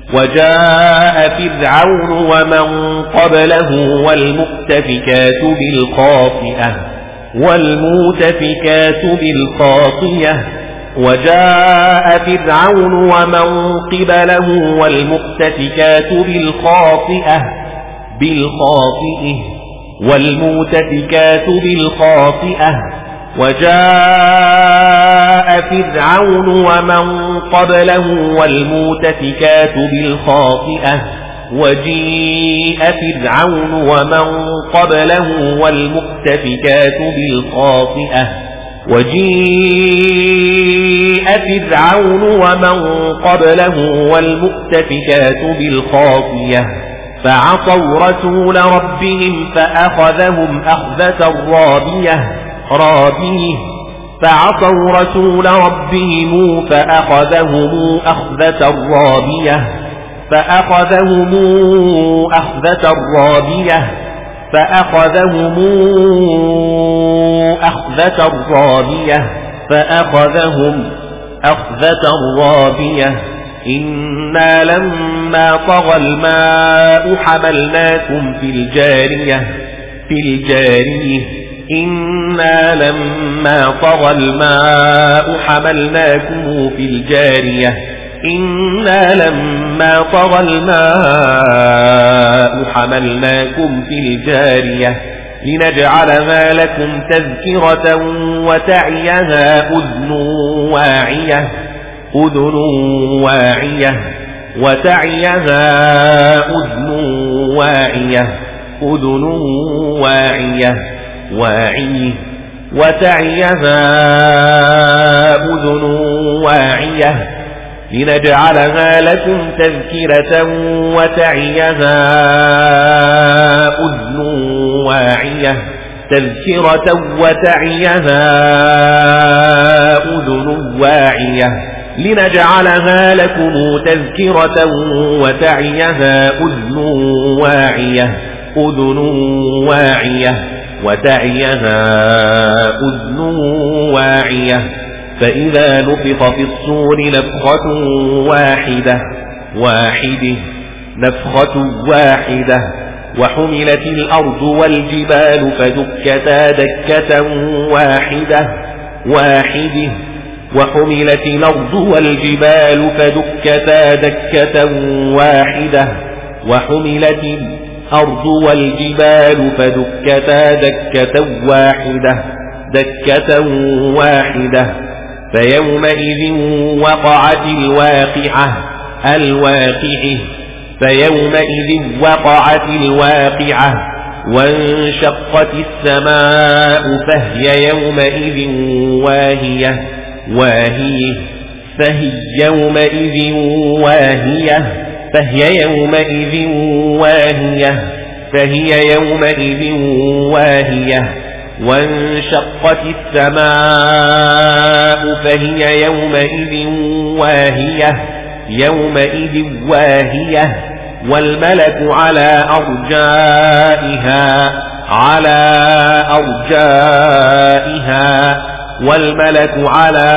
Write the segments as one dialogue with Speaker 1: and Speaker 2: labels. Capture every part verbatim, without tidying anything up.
Speaker 1: وجاء فرعون ومن قبله والمؤتفكات بالخاطئة والمؤتفكات بالخاطئة وجاء فرعون ومن قبله والمؤتفكات بالخاطئة بالخاطئة والمؤتفكات بالخاطئة وجاء فرعون ومن قبله والمؤتفكات بالخاطئة وجيء فرعون ومن قبله والمؤتفكات بالخاطئة وجيء فرعون ومن قبله والمؤتفكات بالخاطئة فعصوا رسول ربهم فأخذهم أخذة رابية رابيه فعصوا رسول ربهم فأخذهم أخذة رابية فأخذهم أخذة رابية فأخذهم أخذة رابية فأخذهم أخذة رابية إنا لما طغى الماء حملناكم في الجارية في الجارية إنا لما طغى الماء حملناكم في الجارية إنا لما طغى الماء حملناكم في الجارية لنجعلها لكم تذكرة وتعيها أذن واعية أذن واعية وتعيها أذن واعية أذن واعية واعيه وتعيها أذن واعية لنجعلها لكم تذكرة وتعيها أذن واعية تذكرة وتعيها أذن واعية لنجعلها لكم تذكرة وتعيها أذن واعية أذن واعية وتعيها أذن واعية فإذا نفخ في الصور نفخة واحدة واحدة نفخة واحدة وحملت الأرض والجبال فدكتا دكة واحدة واحدة وحملت الأرض والجبال فدكتا دكة واحدة وحملت الأرض والجبال فدكتا دكة واحدة دكة واحدة فيومئذ وقعت الواقعة الواقعة فيومئذ وقعت الواقعة وانشقت السماء فهي يومئذ واهية واهية فهي يومئذ واهية فهي يومئذ واهية فهي يومئذ واهية وانشقت السماء فهي يومئذ واهية يومئذ واهية والملك على أرجائها على أرجائها والملك على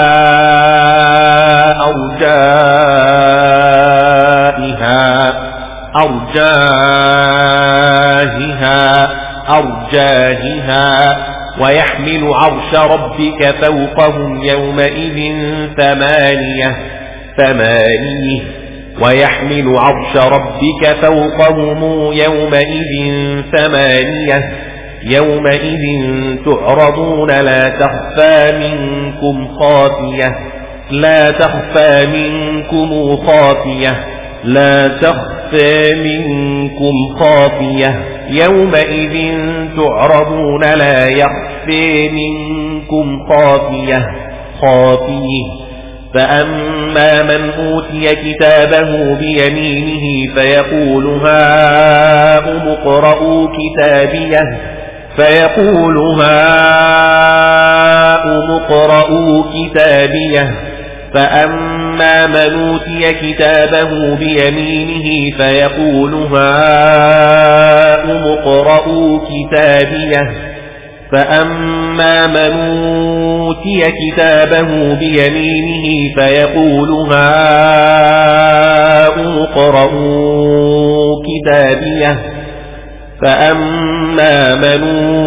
Speaker 1: أرجائها أرجائها أرجائها ويحمل عرش ربك فوقهم يومئذ ثمانية ثمانية ويحمل عرش ربك فوقهم يومئذ ثمانية يومئذ تعرضون لا تخفى منكم خافية لا تخفى منكم خافية لا تخفى منكم خافية يومئذ تعرضون لا يخفى منكم خافية خافية فأما من أوتي كتابه بيمينه فيقول هاؤم اقرءوا كتابيه فيقول هاؤم اقرءوا كتابيه فأما من أوتي كتابه بيمينه فيقول هاؤم اقرءوا كتابيه فأما من أوتي كتابه بيمينه فيقول هاؤم هاؤم اقرءوا كتابيه فأما من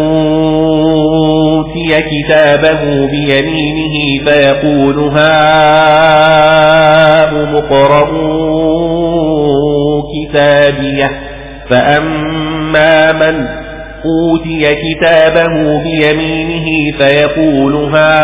Speaker 1: أوتي كتابه بيمينه فيقول هاؤم اقرءوا كتابيه فأما من أوتي كتابه بيمينه فيقول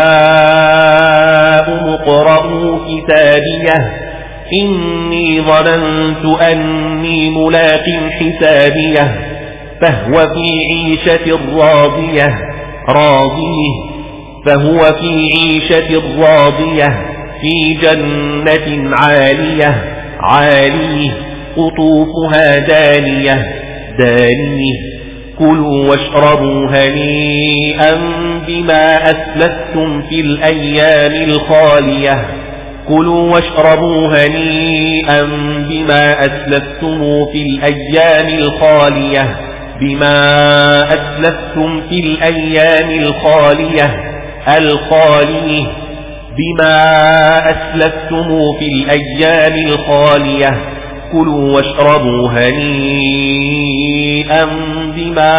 Speaker 1: هاؤم اقرءوا كتابيه إني ظننت أني ملاق حسابيه فهو في عيشة راضية راضيه فهو في عيشة راضية في جنة عالية عاليه قطوفها دانية دانيه كلوا واشربوا هنيئا بما أسلفتم في الأيام الخالية كلوا واشربوا هنيئا بما أسلفتم في الأيام الخالية بما أسلفتم في الأيام الخالية الخالية بما أسلفتم في الأيام الخالية كلوا واشربوا هنيئا بما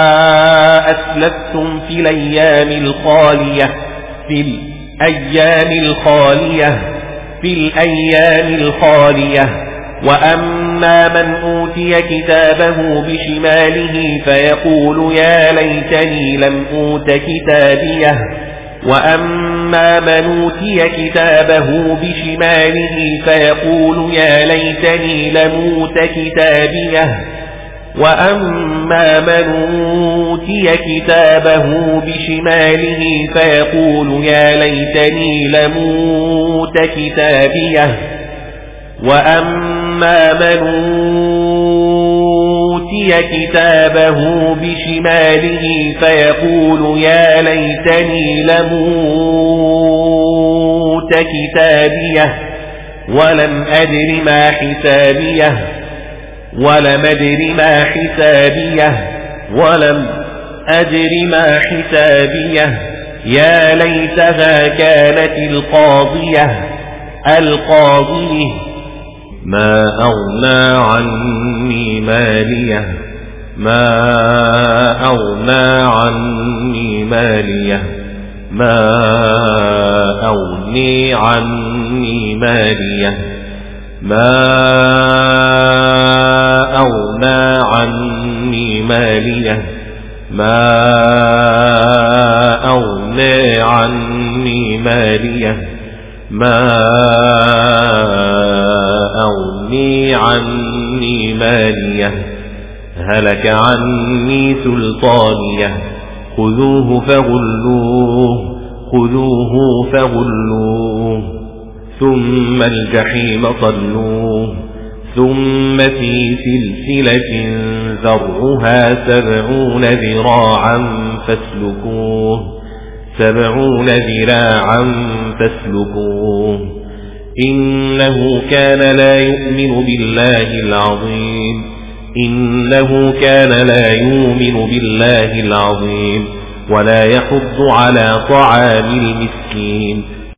Speaker 1: أسلفتم في الأيام الخالية في الأيام الخالية في الأيام الخالية وأما من أوتي كتابه بشماله فيقول يا ليتني لم أوت كتابيه وأما من أوتي كتابه بشماله فيقول يا ليتني لم أوت كتابيه وأما من أوتي كتابه بشماله فيقول يا ليتني لم أوت كتابيه وأما من أوتي كتابه بشماله فيقول يا ليتني لم أوت كتابيه ولم أدر ما حسابيه ولم أدر ما حسابيه ولم أدر ما حسابيه يا ليتها كانت القاضية القاضية ما أغنى عني ماليه ما أغنى عني ماليه ما أغني عني ماليه ما أغنى عني ماليه ما أغنى عني ماليه ما أغني عني ماليه هلك عني سلطانيه خذوه فغلوه خذوه فغلوه ثم الجحيم صلوه ثم في سلسلة ذرعها سبعون ذراعا فاسلكوه سبعون ذراعا فاسلكوه إنه كان لا يؤمن بالله العظيم إنه كان لا يؤمن بالله العظيم ولا يحض على طعام المسكين